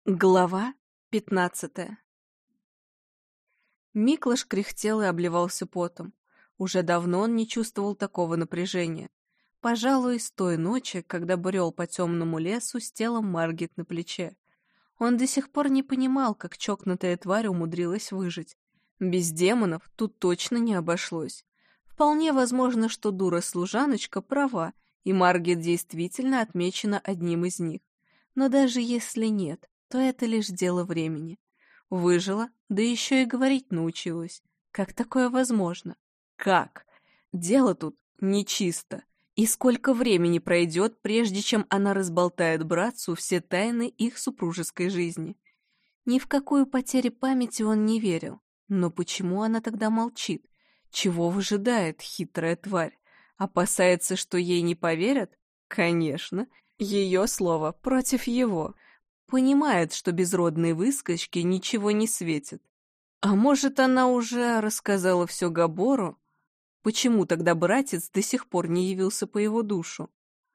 Глава 15. Миклош кряхтел и обливался потом. Уже давно он не чувствовал такого напряжения. Пожалуй, с той ночи, когда брел по темному лесу с телом Маргит на плече. Он до сих пор не понимал, как чокнутая тварь умудрилась выжить. Без демонов тут точно не обошлось. Вполне возможно, что дура-служаночка права, и Маргит действительно отмечена одним из них. Но даже если нет, то это лишь дело времени. Выжила, да еще и говорить научилась. Как такое возможно? Как? Дело тут нечисто. И сколько времени пройдет, прежде чем она разболтает братцу все тайны их супружеской жизни? Ни в какую потерю памяти он не верил. Но почему она тогда молчит? Чего выжидает хитрая тварь? Опасается, что ей не поверят? Конечно. Ее слово против его. Понимает, что безродной выскочке ничего не светит. А может, она уже рассказала все Габору? Почему тогда братец до сих пор не явился по его душу?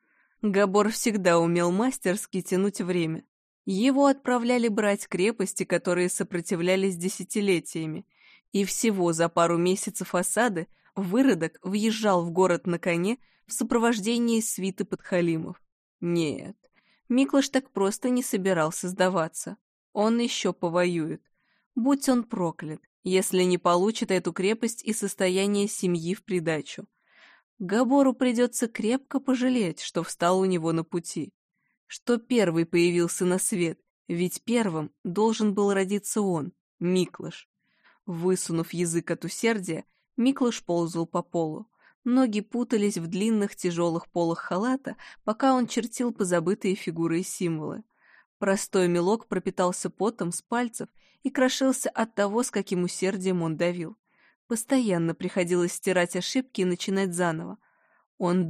Габор всегда умел мастерски тянуть время. Его отправляли брать крепости, которые сопротивлялись десятилетиями, и всего за пару месяцев осады выродок въезжал в город на коне в сопровождении свиты подхалимов. Нет, Миклош так просто не собирался сдаваться. Он еще повоюет. Будь он проклят, если не получит эту крепость и состояние семьи в придачу. Габору придется крепко пожалеть, что встал у него на пути. Что первый появился на свет, ведь первым должен был родиться он, Миклош. Высунув язык от усердия, Миклош ползал по полу. Ноги путались в длинных тяжелых полах халата, пока он чертил позабытые фигуры и символы. Простой мелок пропитался потом с пальцев и крошился от того, с каким усердием он давил. Постоянно приходилось стирать ошибки и начинать заново. Он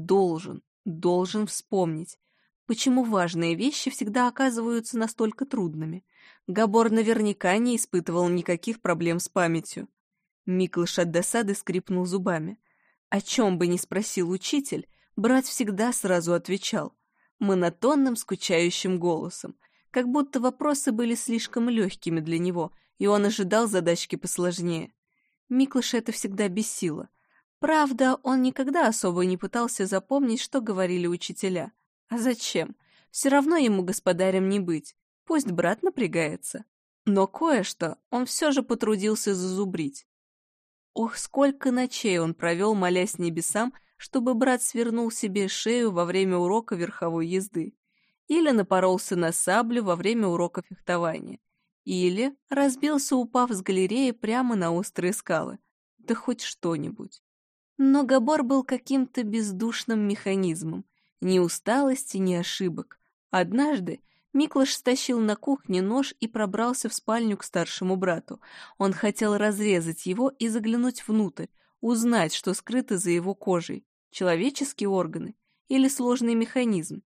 должен вспомнить, почему важные вещи всегда оказываются настолько трудными. Габор наверняка не испытывал никаких проблем с памятью. Миклош от досады скрипнул зубами. О чем бы ни спросил учитель, брат всегда сразу отвечал, монотонным, скучающим голосом, как будто вопросы были слишком легкими для него, и он ожидал задачки посложнее. Миклоша это всегда бесило. Правда, он никогда особо не пытался запомнить, что говорили учителя. А зачем? Все равно ему господарем не быть, пусть брат напрягается. Но кое-что он все же потрудился зазубрить. Ох, сколько ночей он провел, молясь небесам, чтобы брат свернул себе шею во время урока верховой езды, или напоролся на саблю во время урока фехтования, или разбился, упав с галереи прямо на острые скалы. Да хоть что-нибудь. Но Габор был каким-то бездушным механизмом, ни усталости, ни ошибок. Однажды Миклош стащил на кухне нож и пробрался в спальню к старшему брату. Он хотел разрезать его и заглянуть внутрь, узнать, что скрыто за его кожей, человеческие органы или сложный механизм.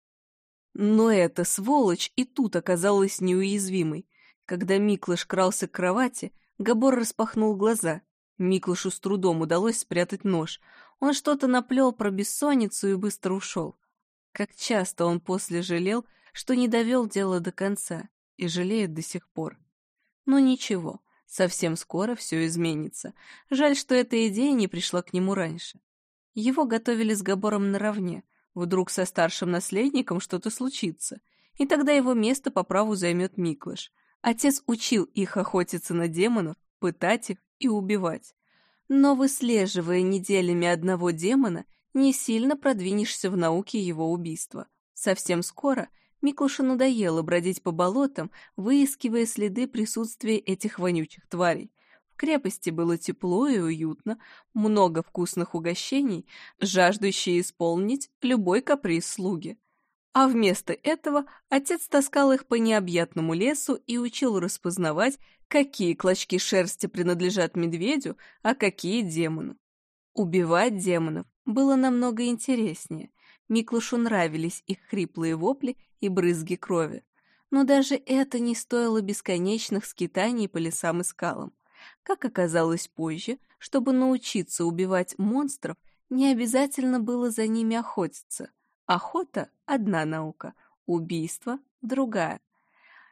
Но эта сволочь и тут оказалась неуязвимой. Когда Миклош крался к кровати, Габор распахнул глаза. Миклошу с трудом удалось спрятать нож. Он что-то наплел про бессонницу и быстро ушел. Как часто он после жалел, что не довел дело до конца, и жалеет до сих пор. Но ничего, совсем скоро все изменится. Жаль, что эта идея не пришла к нему раньше. Его готовили с Габором наравне. Вдруг со старшим наследником что-то случится, и тогда его место по праву займет Миклош. Отец учил их охотиться на демонов, пытать их и убивать. Но выслеживая неделями одного демона, не сильно продвинешься в науке его убийства. Совсем скоро Миклошу надоело бродить по болотам, выискивая следы присутствия этих вонючих тварей. В крепости было тепло и уютно, много вкусных угощений, жаждущие исполнить любой каприз слуги. А вместо этого отец таскал их по необъятному лесу и учил распознавать, какие клочки шерсти принадлежат медведю, а какие демону. Убивать демонов было намного интереснее. Миклошу нравились их хриплые вопли и брызги крови. Но даже это не стоило бесконечных скитаний по лесам и скалам. Как оказалось позже, чтобы научиться убивать монстров, не обязательно было за ними охотиться. Охота — одна наука, убийство — другая.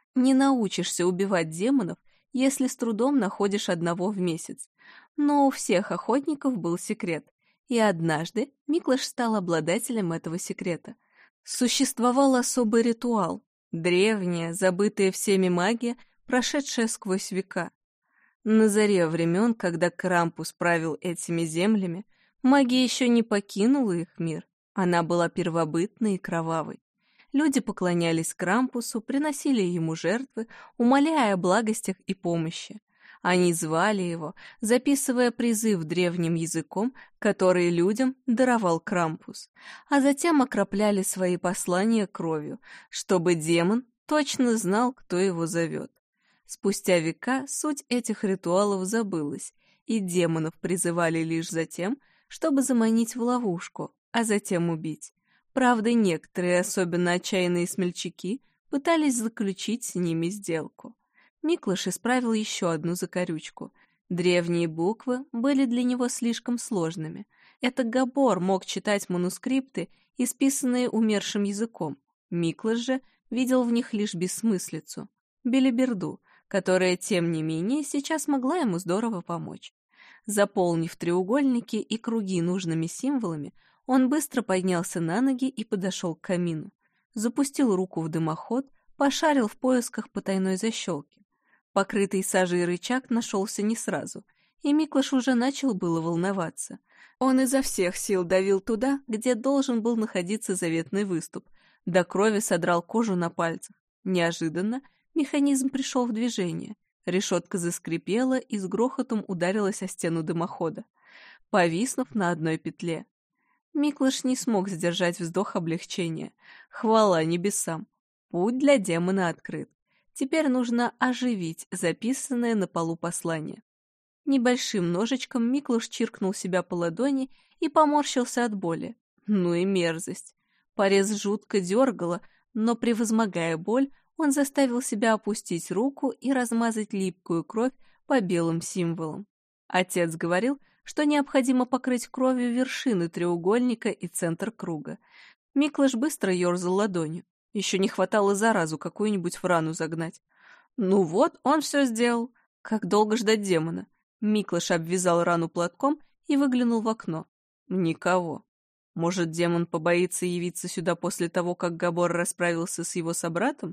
Не научишься убивать демонов, если с трудом находишь одного в месяц. Но у всех охотников был секрет, и однажды Миклаш стал обладателем этого секрета. Существовал особый ритуал, древняя, забытая всеми магия, прошедшая сквозь века. На заре времен, когда Крампус правил этими землями, магия еще не покинула их мир, она была первобытной и кровавой. Люди поклонялись Крампусу, приносили ему жертвы, умоляя о благостях и помощи. Они звали его, записывая призыв древним языком, который людям даровал Крампус, а затем окропляли свои послания кровью, чтобы демон точно знал, кто его зовет. Спустя века суть этих ритуалов забылась, и демонов призывали лишь за тем, чтобы заманить в ловушку, а затем убить. Правда, некоторые, особенно отчаянные смельчаки, пытались заключить с ними сделку. Миклаш исправил еще одну закорючку. Древние буквы были для него слишком сложными. Это Габор мог читать манускрипты, исписанные умершим языком. Миклаш же видел в них лишь бессмыслицу, белиберду, которая, тем не менее, сейчас могла ему здорово помочь. Заполнив треугольники и круги нужными символами, он быстро поднялся на ноги и подошел к камину. Запустил руку в дымоход, пошарил в поисках потайной защелки. Покрытый сажей рычаг нашелся не сразу, и Миклаш уже начал было волноваться. Он изо всех сил давил туда, где должен был находиться заветный выступ, до крови содрал кожу на пальцах. Неожиданно механизм пришел в движение. Решетка заскрипела и с грохотом ударилась о стену дымохода, повиснув на одной петле. Миклаш не смог сдержать вздох облегчения. Хвала небесам! Путь для демона открыт. Теперь нужно оживить записанное на полу послание. Небольшим ножичком Миклаш чиркнул себя по ладони и поморщился от боли. Ну и мерзость! Порез жутко дергало, но, превозмогая боль, он заставил себя опустить руку и размазать липкую кровь по белым символам. Отец говорил, что необходимо покрыть кровью вершины треугольника и центр круга. Миклаш быстро ерзал ладонью. Еще не хватало заразу какую-нибудь в рану загнать. Ну вот, он все сделал. Как долго ждать демона? Миклаш обвязал рану платком и выглянул в окно. Никого. Может, демон побоится явиться сюда после того, как Габор расправился с его собратом?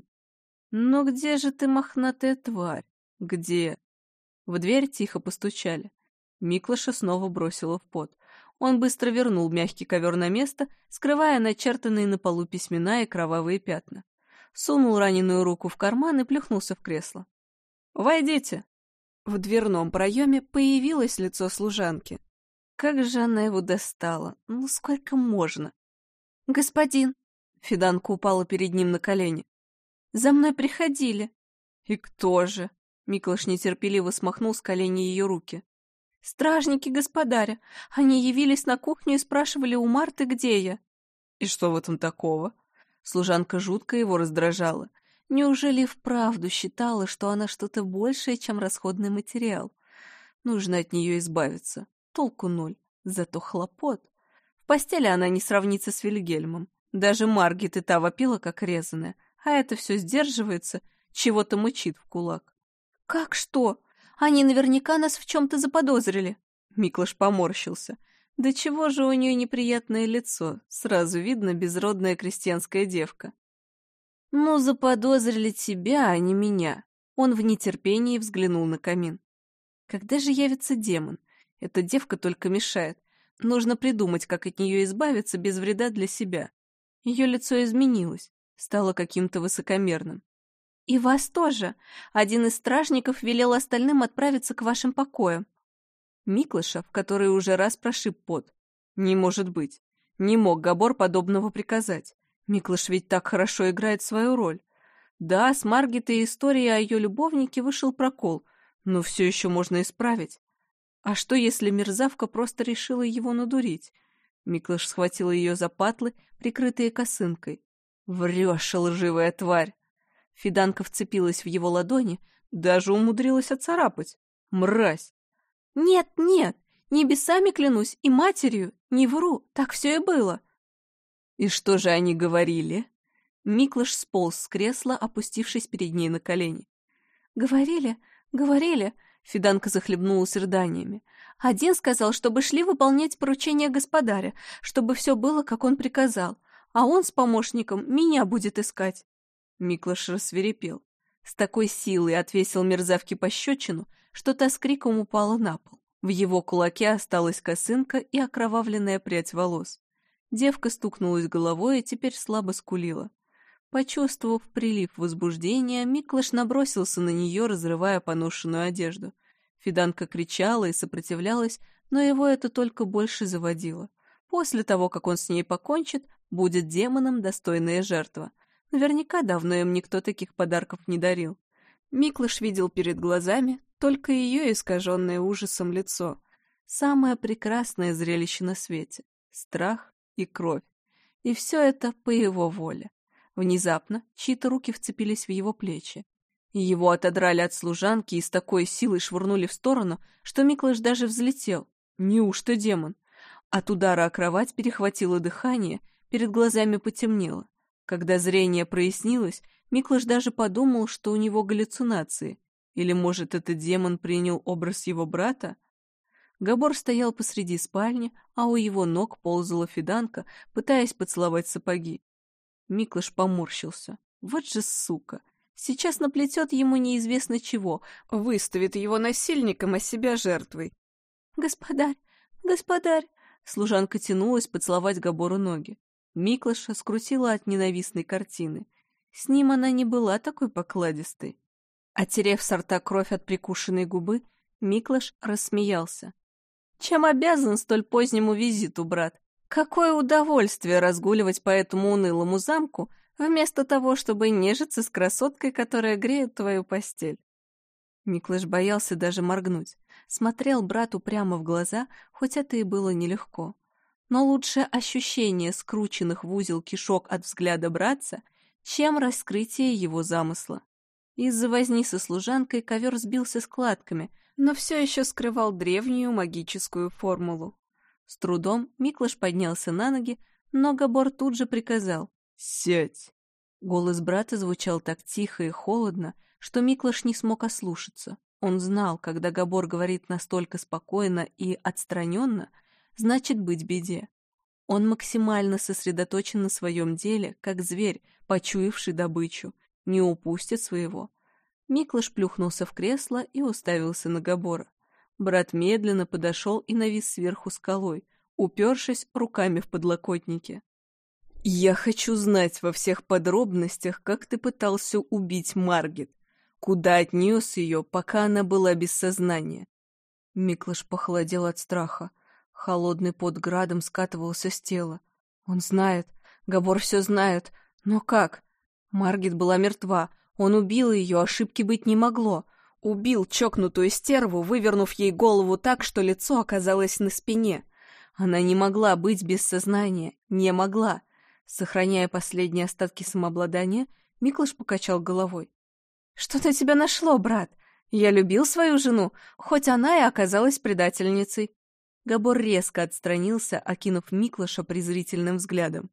Но где же ты, мохнатая тварь? Где? В дверь тихо постучали. Миклаша снова бросило в пот. Он быстро вернул мягкий ковер на место, скрывая начертанные на полу письмена и кровавые пятна. Сунул раненую руку в карман и плюхнулся в кресло. «Войдите!» В дверном проеме появилось лицо служанки. Как же она его достала? Ну, сколько можно? «Господин!» Фиданка упала перед ним на колени. «За мной приходили!» «И кто же?» Миклаш нетерпеливо смахнул с коленей ее руки. «Стражники господаря. Они явились на кухню и спрашивали у Марты, где я». «И что в этом такого?» Служанка жутко его раздражала. Неужели вправду считала, что она что-то большее, чем расходный материал? Нужно от нее избавиться. Толку ноль, зато хлопот. В постели она не сравнится с Вильгельмом. Даже Маргит и та вопила, как резаная. А это все сдерживается, чего-то мычит в кулак. «Как что? Они наверняка нас в чем-то заподозрили». Миклаш поморщился. Да чего же у нее неприятное лицо? Сразу видно безродная крестьянская девка. «Ну, заподозрили тебя, а не меня». Он в нетерпении взглянул на камин. «Когда же явится демон? Эта девка только мешает. Нужно придумать, как от нее избавиться без вреда для себя». Ее лицо изменилось, стало каким-то высокомерным. «И вас тоже. Один из стражников велел остальным отправиться к вашим покоям». Миклаша, в который уже раз прошиб пот. Не может быть. Не мог Габор подобного приказать. Миклаш ведь так хорошо играет свою роль. Да, с Маргитой историей о ее любовнике вышел прокол, но все еще можно исправить. А что, если мерзавка просто решила его надурить? Миклаш схватил ее за патлы, прикрытые косынкой. «Врешь, лживая тварь!» Фиданка вцепилась в его ладони, даже умудрилась отцарапать. «Мразь!» «Нет, нет, небесами клянусь и матерью, не вру, так все и было». «И что же они говорили?» Миклош сполз с кресла, опустившись перед ней на колени. «Говорили, говорили!» — Фиданка захлебнулась рыданиями. «Один сказал, чтобы шли выполнять поручение господаря, чтобы все было, как он приказал, а он с помощником меня будет искать». Миклош рассвирепел. С такой силой отвесил мерзавке пощечину, что та с криком упала на пол. В его кулаке осталась косынка и окровавленная прядь волос. Девка стукнулась головой и теперь слабо скулила. Почувствовав прилив возбуждения, Миклош набросился на нее, разрывая поношенную одежду. Фиданка кричала и сопротивлялась, но его это только больше заводило. После того, как он с ней покончит, будет демоном достойная жертва. Наверняка давно им никто таких подарков не дарил. Миклош видел перед глазами только ее искаженное ужасом лицо. Самое прекрасное зрелище на свете — страх и кровь. И все это по его воле. Внезапно чьи-то руки вцепились в его плечи. Его отодрали от служанки и с такой силой швырнули в сторону, что Миклош даже взлетел. Неужто демон? От удара о кровать перехватило дыхание, перед глазами потемнело. Когда зрение прояснилось, Миклош даже подумал, что у него галлюцинации. Или, может, этот демон принял образ его брата? Габор стоял посреди спальни, а у его ног ползала Фиданка, пытаясь поцеловать сапоги. Миклош поморщился. Вот же сука! Сейчас наплетет ему неизвестно чего, выставит его насильником, а себя жертвой. «Господарь! Господарь!» Служанка тянулась поцеловать Габору ноги. Миклоша скрутила от ненавистной картины. С ним она не была такой покладистой. Отерев со рта кровь от прикушенной губы, Миклош рассмеялся. «Чем обязан столь позднему визиту, брат? Какое удовольствие разгуливать по этому унылому замку, вместо того, чтобы нежиться с красоткой, которая греет твою постель». Миклош боялся даже моргнуть. Смотрел брату прямо в глаза, хоть это и было нелегко. Но лучше ощущение скрученных в узел кишок от взгляда братца, чем раскрытие его замысла. Из-за возни со служанкой ковер сбился складками, но все еще скрывал древнюю магическую формулу. С трудом Миклош поднялся на ноги, но Габор тут же приказал: «Сядь!». Голос брата звучал так тихо и холодно, что Миклош не смог ослушаться. Он знал, когда Габор говорит настолько спокойно и отстраненно, значит быть беде. Он максимально сосредоточен на своем деле, как зверь, почуявший добычу, не упустит своего. Миклош плюхнулся в кресло и уставился на Габора. Брат медленно подошел и навис сверху скалой, упершись руками в подлокотники. «Я хочу знать во всех подробностях, как ты пытался убить Маргит, куда отнес ее, пока она была без сознания». Миклош похолодел от страха. Холодный пот градом скатывался с тела. Он знает, Габор все знает, но как? Маргит была мертва, он убил ее, ошибки быть не могло. Убил чокнутую стерву, вывернув ей голову так, что лицо оказалось на спине. Она не могла быть без сознания, не могла. Сохраняя последние остатки самообладания, Миклош покачал головой. «Что на тебя нашло, брат? Я любил свою жену, хоть она и оказалась предательницей». Габор резко отстранился, окинув Миклоша презрительным взглядом.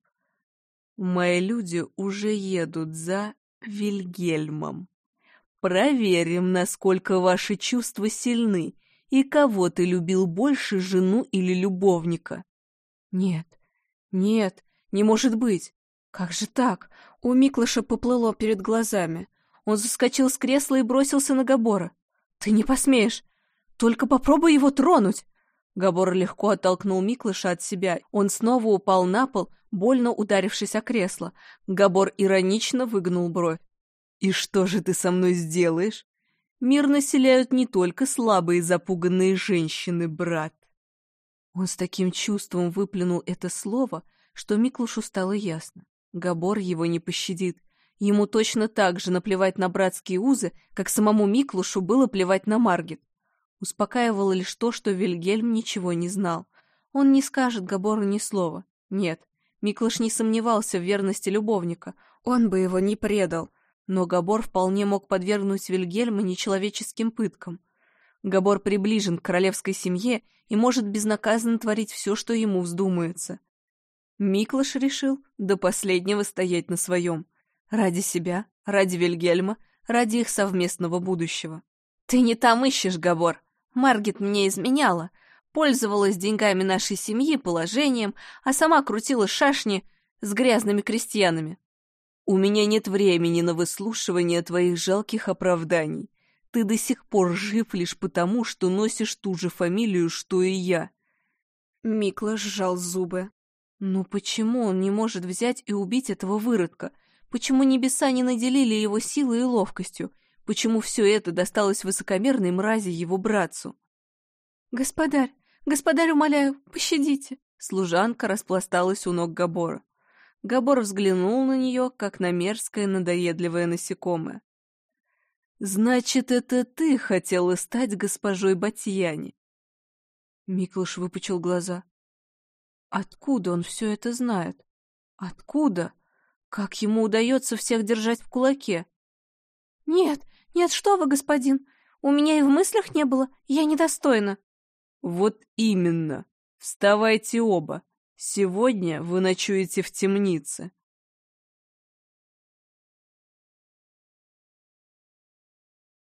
«Мои люди уже едут за Вильгельмом. Проверим, насколько ваши чувства сильны, и кого ты любил больше, жену или любовника». «Нет, нет, не может быть. Как же так?» У Миклоша поплыло перед глазами. Он заскочил с кресла и бросился на Габора. «Ты не посмеешь! Только попробуй его тронуть!» Габор легко оттолкнул Миклоша от себя. Он снова упал на пол, больно ударившись о кресло. Габор иронично выгнул бровь. «И что же ты со мной сделаешь? Мир населяют не только слабые запуганные женщины, брат». Он с таким чувством выплюнул это слово, что Миклошу стало ясно. Габор его не пощадит. Ему точно так же наплевать на братские узы, как самому Миклошу было плевать на Маргит. Успокаивало лишь то, что Вильгельм ничего не знал. Он не скажет Габору ни слова. Нет, Миклош не сомневался в верности любовника. Он бы его не предал. Но Габор вполне мог подвергнуть Вильгельма нечеловеческим пыткам. Габор приближен к королевской семье и может безнаказанно творить все, что ему вздумается. Миклош решил до последнего стоять на своем. Ради себя, ради Вильгельма, ради их совместного будущего. Ты не там ищешь, Габор. Маргит мне изменяла, пользовалась деньгами нашей семьи, положением, а сама крутила шашни с грязными крестьянами. У меня нет времени на выслушивание твоих жалких оправданий. Ты до сих пор жив лишь потому, что носишь ту же фамилию, что и я. Миклаш сжал зубы. Ну почему он не может взять и убить этого выродка? Почему небеса не наделили его силой и ловкостью? Почему все это досталось высокомерной мрази его братцу? «Господарь, господарь, умоляю, пощадите!» Служанка распласталась у ног Габора. Габор взглянул на нее, как на мерзкое надоедливое насекомое. «Значит, это ты хотела стать госпожой Батьяни?» Миклаш выпучил глаза. Откуда он все это знает? Откуда? Как ему удается всех держать в кулаке? «Нет, нет, что вы, господин! У меня и в мыслях не было, я недостойна!» «Вот именно! Вставайте оба! Сегодня вы ночуете в темнице!»